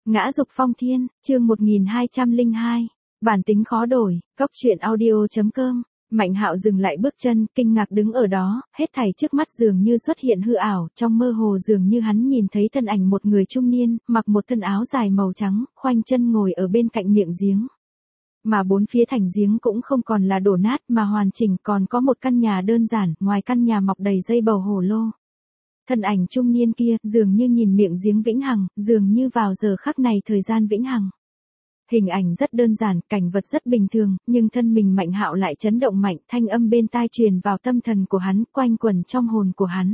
Ngã dục phong thiên, chương 1202. Bản tính khó đổi, cóc truyện audio.com. Mạnh Hạo dừng lại bước chân, kinh ngạc đứng ở đó, hết thảy trước mắt dường như xuất hiện hư ảo, trong mơ hồ dường như hắn nhìn thấy thân ảnh một người trung niên, mặc một thân áo dài màu trắng, khoanh chân ngồi ở bên cạnh miệng giếng. Mà bốn phía thành giếng cũng không còn là đổ nát mà hoàn chỉnh, còn có một căn nhà đơn giản, ngoài căn nhà mọc đầy dây bầu hồ lô. Thân ảnh trung niên kia, dường như nhìn miệng giếng vĩnh hằng, dường như vào giờ khắc này thời gian vĩnh hằng. Hình ảnh rất đơn giản, cảnh vật rất bình thường, nhưng thân mình Mạnh Hạo lại chấn động mạnh, thanh âm bên tai truyền vào tâm thần của hắn, quanh quẩn trong hồn của hắn.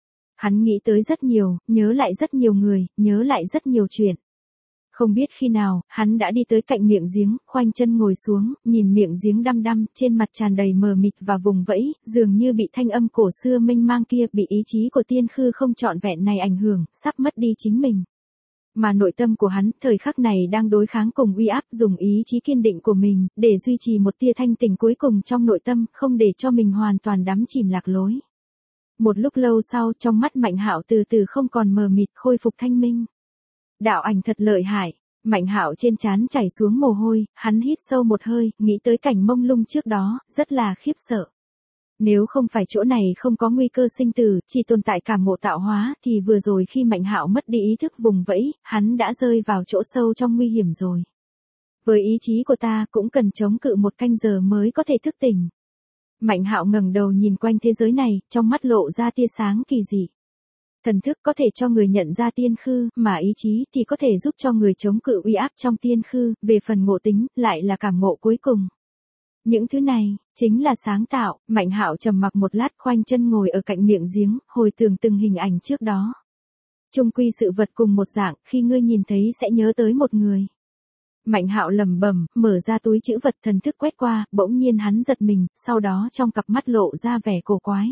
Hắn nghĩ tới rất nhiều, nhớ lại rất nhiều người, nhớ lại rất nhiều chuyện. Không biết khi nào, hắn đã đi tới cạnh miệng giếng, khoanh chân ngồi xuống, nhìn miệng giếng đăm đăm, trên mặt tràn đầy mờ mịt và vùng vẫy, dường như bị thanh âm cổ xưa mênh mang kia, bị ý chí của tiên khư không trọn vẹn này ảnh hưởng, sắp mất đi chính mình. Mà nội tâm của hắn, thời khắc này đang đối kháng cùng uy áp, dùng ý chí kiên định của mình, để duy trì một tia thanh tình cuối cùng trong nội tâm, không để cho mình hoàn toàn đắm chìm lạc lối. Một lúc lâu sau, trong mắt Mạnh Hạo từ từ không còn mờ mịt, khôi phục thanh minh. Đạo ảnh thật lợi hại. Mạnh Hạo trên trán chảy xuống mồ hôi, hắn hít sâu một hơi, nghĩ tới cảnh mông lung trước đó, rất là khiếp sợ. Nếu không phải chỗ này không có nguy cơ sinh tử, chỉ tồn tại cảm ngộ tạo hóa, thì vừa rồi khi Mạnh Hạo mất đi ý thức vùng vẫy, hắn đã rơi vào chỗ sâu trong nguy hiểm rồi. Với ý chí của ta cũng cần chống cự một canh giờ mới có thể thức tỉnh. Mạnh Hạo ngẩng đầu nhìn quanh thế giới này, trong mắt lộ ra tia sáng kỳ dị. Thần thức có thể cho người nhận ra tiên khư, mà ý chí thì có thể giúp cho người chống cự uy áp trong tiên khư, về phần ngộ tính, lại là cảm ngộ cuối cùng. Những thứ này, chính là sáng tạo. Mạnh Hạo trầm mặc một lát, khoanh chân ngồi ở cạnh miệng giếng, hồi tưởng từng hình ảnh trước đó. Chung quy sự vật cùng một dạng, khi ngươi nhìn thấy sẽ nhớ tới một người. Mạnh Hạo lẩm bẩm, mở ra túi trữ vật, thần thức quét qua, bỗng nhiên hắn giật mình, sau đó trong cặp mắt lộ ra vẻ cổ quái.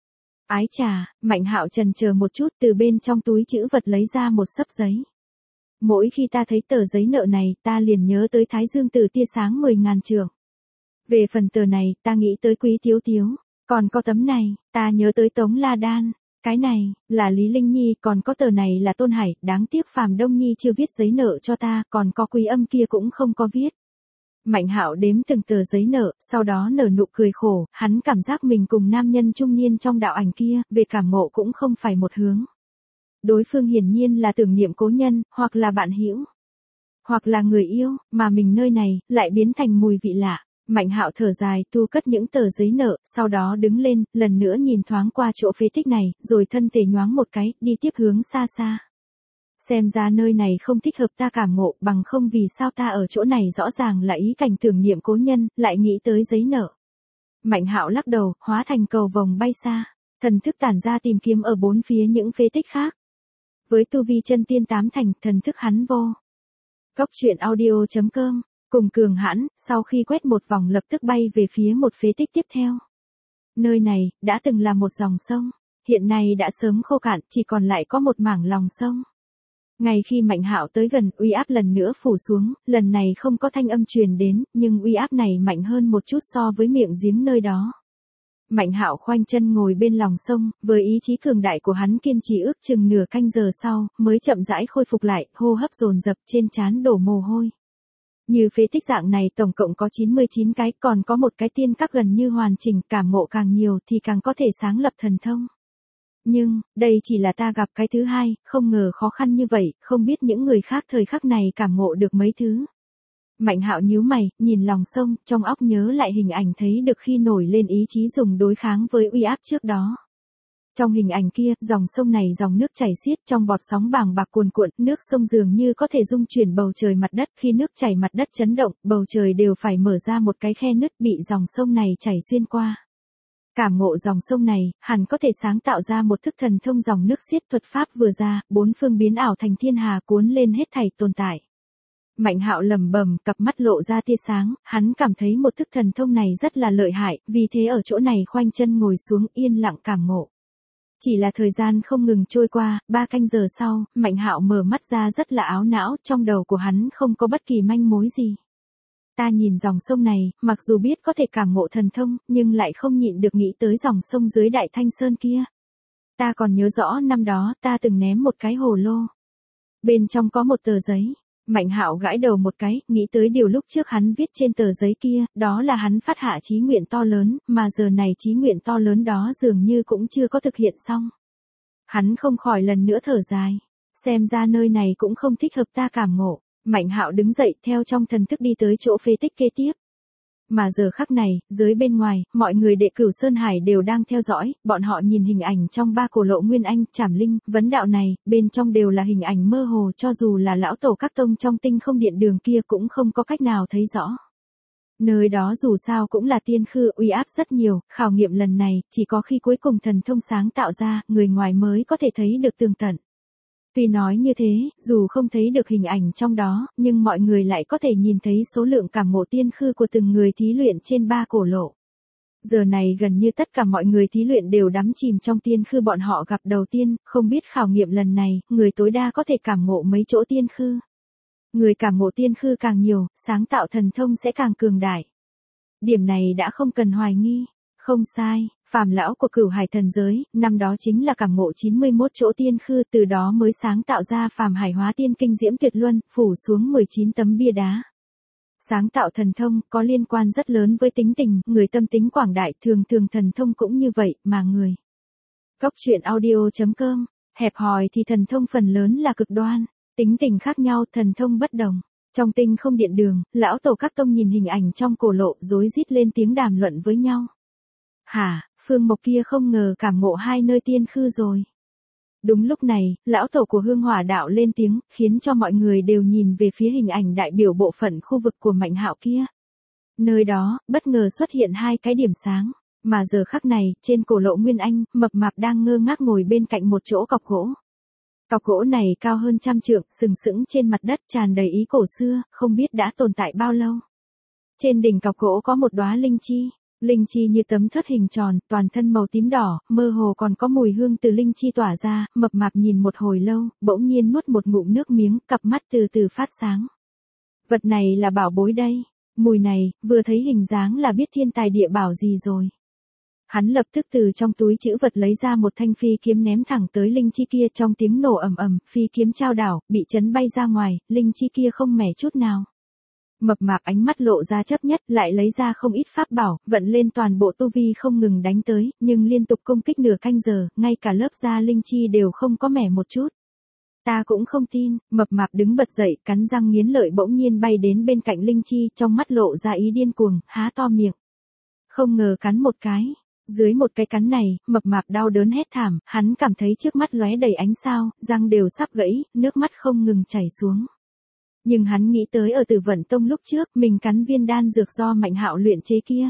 Ái chà, Mạnh Hạo chần chờ một chút, từ bên trong túi trữ vật lấy ra một xấp giấy. Mỗi khi ta thấy tờ giấy nợ này, ta liền nhớ tới Thái Dương Tử tia sáng 10.000 trượng. Về phần tờ này, ta nghĩ tới Quý Thiếu Thiếu. Còn có tấm này, ta nhớ tới Tống La Đan. Cái này, là Lý Linh Nhi, còn có tờ này là Tôn Hải, đáng tiếc Phàm Đông Nhi chưa viết giấy nợ cho ta, còn có Quý Âm kia cũng không có viết. Mạnh Hạo đếm từng tờ giấy nợ, sau đó nở nụ cười khổ, hắn cảm giác mình cùng nam nhân trung niên trong đạo ảnh kia, về cảm ngộ cũng không phải một hướng. Đối phương hiển nhiên là tưởng niệm cố nhân, hoặc là bạn hữu, hoặc là người yêu, mà mình nơi này, lại biến thành mùi vị lạ. Mạnh Hạo thở dài, thu cất những tờ giấy nợ, sau đó đứng lên, lần nữa nhìn thoáng qua chỗ phế tích này, rồi thân thể nhoáng một cái, đi tiếp hướng xa xa. Xem ra nơi này không thích hợp ta cảm ngộ, bằng không vì sao ta ở chỗ này rõ ràng là ý cảnh tưởng niệm cố nhân, lại nghĩ tới giấy nợ. Mạnh Hạo lắc đầu, hóa thành cầu vồng bay xa, thần thức tản ra tìm kiếm ở bốn phía những phế tích khác. Với tu vi chân tiên 8 thành, thần thức hắn vô. Cóc truyện audio.com. Cùng cường hãn, sau khi quét một vòng lập tức bay về phía một phế tích tiếp theo. Nơi này, đã từng là một dòng sông, hiện nay đã sớm khô cạn, chỉ còn lại có một mảng lòng sông. Ngay khi Mạnh Hạo tới gần, uy áp lần nữa phủ xuống, lần này không có thanh âm truyền đến, nhưng uy áp này mạnh hơn một chút so với miệng giếng nơi đó. Mạnh Hạo khoanh chân ngồi bên lòng sông, với ý chí cường đại của hắn kiên trì ước chừng nửa canh giờ sau, mới chậm rãi khôi phục lại, hô hấp dồn dập, trên trán đổ mồ hôi. Như phế tích dạng này tổng cộng có 99 cái, còn có một cái tiên các gần như hoàn chỉnh, cảm ngộ càng nhiều thì càng có thể sáng lập thần thông. Nhưng, đây chỉ là ta gặp cái thứ hai, không ngờ khó khăn như vậy, không biết những người khác thời khắc này cảm ngộ được mấy thứ. Mạnh Hạo nhíu mày, nhìn lòng sông, trong óc nhớ lại hình ảnh thấy được khi nổi lên ý chí dùng đối kháng với uy áp trước đó. Trong hình ảnh kia, dòng sông này dòng nước chảy xiết trong bọt sóng bàng bạc cuồn cuộn, nước sông dường như có thể dung chuyển bầu trời mặt đất, khi nước chảy mặt đất chấn động, bầu trời đều phải mở ra một cái khe nứt bị dòng sông này chảy xuyên qua. Cảm ngộ dòng sông này, hẳn có thể sáng tạo ra một thức thần thông dòng nước xiết thuật pháp vừa ra, bốn phương biến ảo thành thiên hà cuốn lên hết thảy tồn tại. Mạnh Hạo lẩm bẩm, cặp mắt lộ ra tia sáng, hắn cảm thấy một thức thần thông này rất là lợi hại, vì thế ở chỗ này khoanh chân ngồi xuống yên lặng cảm ngộ. Chỉ là thời gian không ngừng trôi qua, 3 canh giờ sau, Mạnh Hạo mở mắt ra rất là áo não, trong đầu của hắn không có bất kỳ manh mối gì. Ta nhìn dòng sông này, mặc dù biết có thể cảm ngộ thần thông, nhưng lại không nhịn được nghĩ tới dòng sông dưới Đại Thanh Sơn kia. Ta còn nhớ rõ năm đó ta từng ném một cái hồ lô. Bên trong có một tờ giấy. Mạnh Hạo gãi đầu một cái, nghĩ tới điều lúc trước hắn viết trên tờ giấy kia, đó là hắn phát hạ chí nguyện to lớn, mà giờ này chí nguyện to lớn đó dường như cũng chưa có thực hiện xong. Hắn không khỏi lần nữa thở dài. Xem ra nơi này cũng không thích hợp ta cảm ngộ. Mạnh Hạo đứng dậy theo trong thần thức đi tới chỗ phế tích kế tiếp. Mà giờ khắc này, dưới bên ngoài, mọi người đệ Cửu Sơn Hải đều đang theo dõi, bọn họ nhìn hình ảnh trong ba cổ lộ Nguyên Anh, Trảm Linh, vấn đạo này, bên trong đều là hình ảnh mơ hồ, cho dù là lão tổ các tông trong tinh không điện đường kia cũng không có cách nào thấy rõ. Nơi đó dù sao cũng là tiên khư, uy áp rất nhiều, khảo nghiệm lần này, chỉ có khi cuối cùng thần thông sáng tạo ra, người ngoài mới có thể thấy được tường tận. Tuy nói như thế, dù không thấy được hình ảnh trong đó, nhưng mọi người lại có thể nhìn thấy số lượng cảm ngộ tiên khư của từng người thí luyện trên ba cổ lộ. Giờ này gần như tất cả mọi người thí luyện đều đắm chìm trong tiên khư bọn họ gặp đầu tiên, không biết khảo nghiệm lần này, người tối đa có thể cảm ngộ mấy chỗ tiên khư. Người cảm ngộ tiên khư càng nhiều, sáng tạo thần thông sẽ càng cường đại. Điểm này đã không cần hoài nghi. Không sai, phàm lão của Cửu Hải thần giới, năm đó chính là cảm ngộ 91 chỗ tiên khư, từ đó mới sáng tạo ra phàm hải hóa tiên kinh diễm tuyệt luân, phủ xuống 19 tấm bia đá. Sáng tạo thần thông có liên quan rất lớn với tính tình, người tâm tính quảng đại, thường thường thần thông cũng như vậy, mà người. Góc truyện audio.com, hẹp hòi thì thần thông phần lớn là cực đoan, tính tình khác nhau, thần thông bất đồng. Trong tinh không điện đường, lão tổ các tông nhìn hình ảnh trong cổ lộ, rối rít lên tiếng đàm luận với nhau. Hả, Phương Mộc kia không ngờ cảm ngộ hai nơi tiên khư rồi. Đúng lúc này, lão tổ của Hương Hỏa đạo lên tiếng, khiến cho mọi người đều nhìn về phía hình ảnh đại biểu bộ phận khu vực của Mạnh Hạo kia. Nơi đó, bất ngờ xuất hiện hai cái điểm sáng, mà giờ khắc này, trên cổ lộ Nguyên Anh, Mập Mạp đang ngơ ngác ngồi bên cạnh một chỗ cọc gỗ. Cọc gỗ này cao hơn 100 trượng, sừng sững trên mặt đất, tràn đầy ý cổ xưa, không biết đã tồn tại bao lâu. Trên đỉnh cọc gỗ có một đóa linh chi. Linh chi như tấm thớt hình tròn, toàn thân màu tím đỏ, mơ hồ còn có mùi hương từ linh chi tỏa ra, Mập Mạp nhìn một hồi lâu, bỗng nhiên nuốt một ngụm nước miếng, cặp mắt từ từ phát sáng. Vật này là bảo bối đây, mùi này, vừa thấy hình dáng là biết thiên tài địa bảo gì rồi. Hắn lập tức từ trong túi trữ vật lấy ra một thanh phi kiếm ném thẳng tới linh chi kia, trong tiếng nổ ầm ầm, phi kiếm trao đảo, bị chấn bay ra ngoài, linh chi kia không mẻ chút nào. Mập Mạp ánh mắt lộ ra chấp nhất, lại lấy ra không ít pháp bảo, vận lên toàn bộ tu vi không ngừng đánh tới, nhưng liên tục công kích nửa canh giờ, ngay cả lớp da linh chi đều không có mẻ một chút. Ta cũng không tin, Mập Mạp đứng bật dậy, cắn răng nghiến lợi bỗng nhiên bay đến bên cạnh linh chi, trong mắt lộ ra ý điên cuồng, há to miệng. Không ngờ cắn một cái. Dưới một cái cắn này, Mập Mạp đau đớn hét thảm, hắn cảm thấy trước mắt lóe đầy ánh sao, răng đều sắp gãy, nước mắt không ngừng chảy xuống. Nhưng hắn nghĩ tới ở Tử Vận Tông lúc trước, mình cắn viên đan dược do Mạnh Hạo luyện chế kia.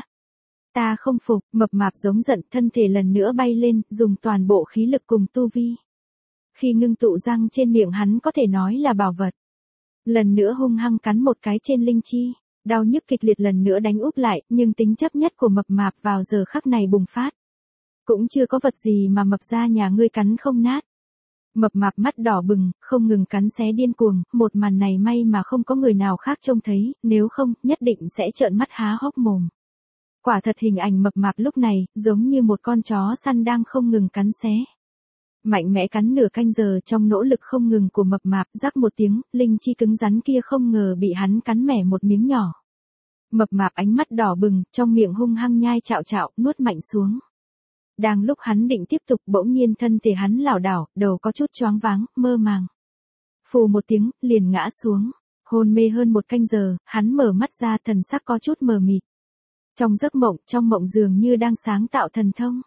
Ta không phục, Mập Mạp giống giận, thân thể lần nữa bay lên, dùng toàn bộ khí lực cùng tu vi. Khi ngưng tụ răng trên miệng hắn có thể nói là bảo vật. Lần nữa hung hăng cắn một cái trên linh chi, đau nhức kịch liệt lần nữa đánh úp lại, nhưng tính chấp nhất của Mập Mạp vào giờ khắc này bùng phát. Cũng chưa có vật gì mà Mập gia nhà ngươi cắn không nát. Mập Mạp mắt đỏ bừng, không ngừng cắn xé điên cuồng, một màn này may mà không có người nào khác trông thấy, nếu không, nhất định sẽ trợn mắt há hốc mồm. Quả thật hình ảnh Mập Mạp lúc này, giống như một con chó săn đang không ngừng cắn xé. Mạnh mẽ cắn nửa canh giờ trong nỗ lực không ngừng của Mập Mạp, rắc một tiếng, linh chi cứng rắn kia không ngờ bị hắn cắn mẻ một miếng nhỏ. Mập Mạp ánh mắt đỏ bừng, trong miệng hung hăng nhai chạo chạo, nuốt mạnh xuống. Đang lúc hắn định tiếp tục, bỗng nhiên thân thể hắn lảo đảo, đầu có chút choáng váng, mơ màng. Phù một tiếng, liền ngã xuống. Hôn mê hơn một canh giờ, hắn mở mắt ra, thần sắc có chút mờ mịt. Trong giấc mộng, trong mộng dường như đang sáng tạo thần thông.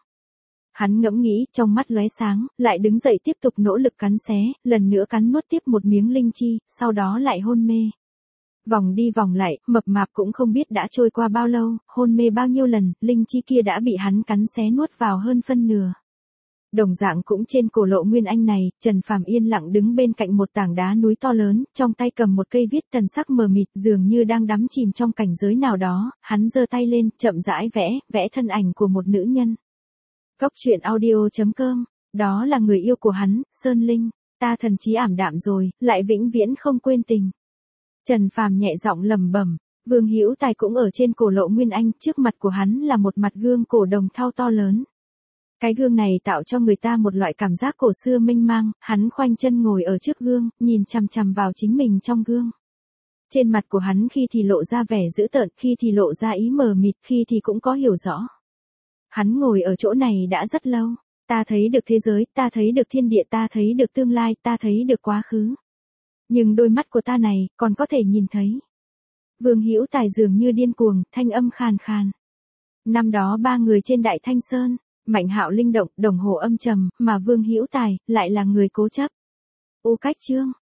Hắn ngẫm nghĩ, trong mắt lóe sáng, lại đứng dậy tiếp tục nỗ lực cắn xé, lần nữa cắn nuốt tiếp một miếng linh chi, sau đó lại hôn mê. Vòng đi vòng lại, Mập Mạp cũng không biết đã trôi qua bao lâu, hôn mê bao nhiêu lần, linh chi kia đã bị hắn cắn xé nuốt vào hơn phân nửa. Đồng dạng cũng trên cổ lộ Nguyên Anh này, Trần Phàm yên lặng đứng bên cạnh một tảng đá núi to lớn, trong tay cầm một cây viết, thần sắc mờ mịt, dường như đang đắm chìm trong cảnh giới nào đó, hắn giơ tay lên, chậm rãi vẽ thân ảnh của một nữ nhân. Góc truyện audio.com, đó là người yêu của hắn, Sơn Linh, ta thần trí ảm đạm rồi, lại vĩnh viễn không quên tình. Trần Phàm nhẹ giọng lẩm bẩm, Vương Hữu Tài cũng ở trên cổ lộ Nguyên Anh, trước mặt của hắn là một mặt gương cổ đồng thau to lớn. Cái gương này tạo cho người ta một loại cảm giác cổ xưa mênh mang, hắn khoanh chân ngồi ở trước gương, nhìn chằm chằm vào chính mình trong gương. Trên mặt của hắn khi thì lộ ra vẻ dữ tợn, khi thì lộ ra ý mờ mịt, khi thì cũng có hiểu rõ. Hắn ngồi ở chỗ này đã rất lâu, ta thấy được thế giới, ta thấy được thiên địa, ta thấy được tương lai, ta thấy được quá khứ. Nhưng đôi mắt của ta này, còn có thể nhìn thấy. Vương Hữu Tài dường như điên cuồng, thanh âm khàn khàn. Năm đó ba người trên Đại Thanh Sơn, Mạnh Hạo linh động, Đồng Hồ âm trầm, mà Vương Hữu Tài lại là người cố chấp. Cách Chương